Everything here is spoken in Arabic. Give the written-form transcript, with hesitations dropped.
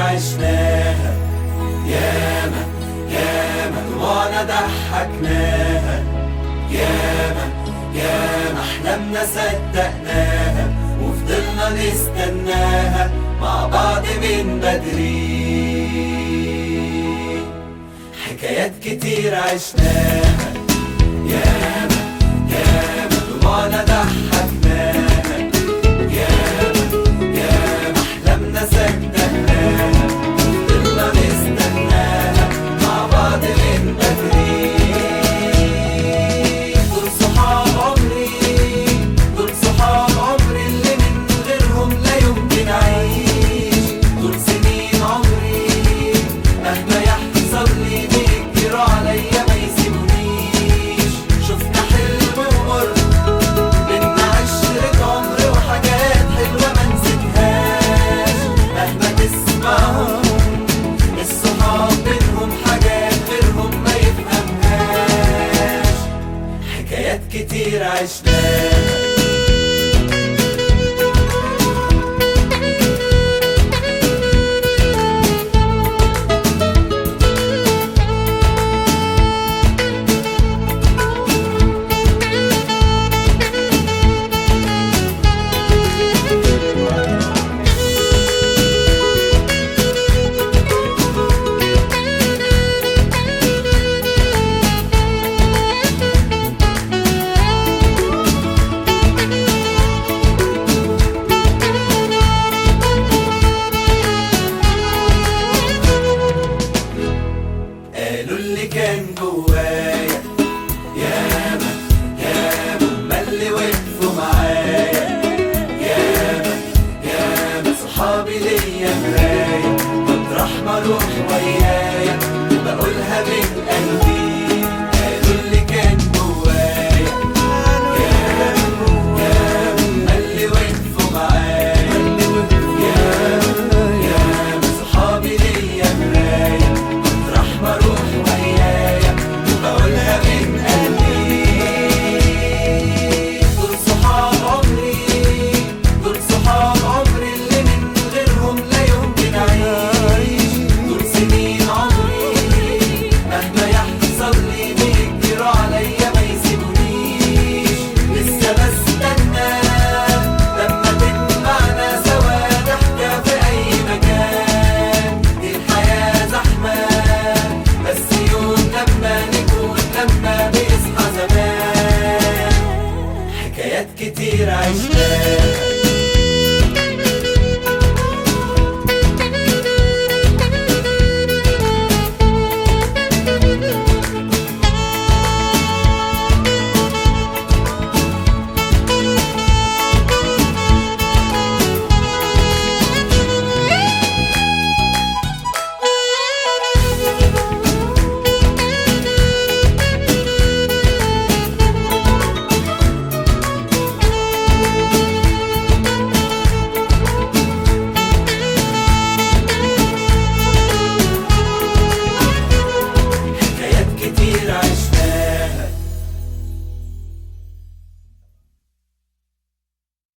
عشناها، ياما ياما دموعنا ضحكناها، ياما ياما أحلامنا صدقناها، وفضلنا نستناها مع بعض من بدري. حكايات كتير عشناها، ياما ياما دموعنا ضحكناها، ياما ياما أحلامنا صدقناها، وفضلنا نستناها مع بعض من بدري. دول صحاب عمري، دول صحاب عمري اللي من غيرهم لا يمكن أعيش. دول سنين عمري مهما يحصل لي بيجروا عليا ما يسيبونيش. شفنا حلم ومر بينا عشرة عمر وحاجات حلوة ما نسيتهاش. مهما تسمعهم الصحاب بينهم حاجات غيرهم ما يفهمهاش. حكايات كتير عشناها. قالوا اللي كان جوايا، ياما ياما هما اللي وقفوا معايا، ياما ياما صحابي ليا مراية، مطرح ما اروح ويايا بقولها من قلبي. قالوا اللي كان جوايا، ياما ياما هما اللي وقفوا معايا، ياما ياما صحابي ليا مراية، مطرح ما اروح ويايا بقولها من قلبي. دول صحاب عمري، دول صحاب عمري اللي من غيرهم لا يمكن أعيش. دول سنين عمري مهما يحصل لي بيجروا عليا ما يسيبونيش. لسه بستنى لما تجمعنا سوا ضحكة في أي مكان. دي الحياة زحمة بس يوم لما نكون لما بيصحى زمان. حكايات كتير عشناها.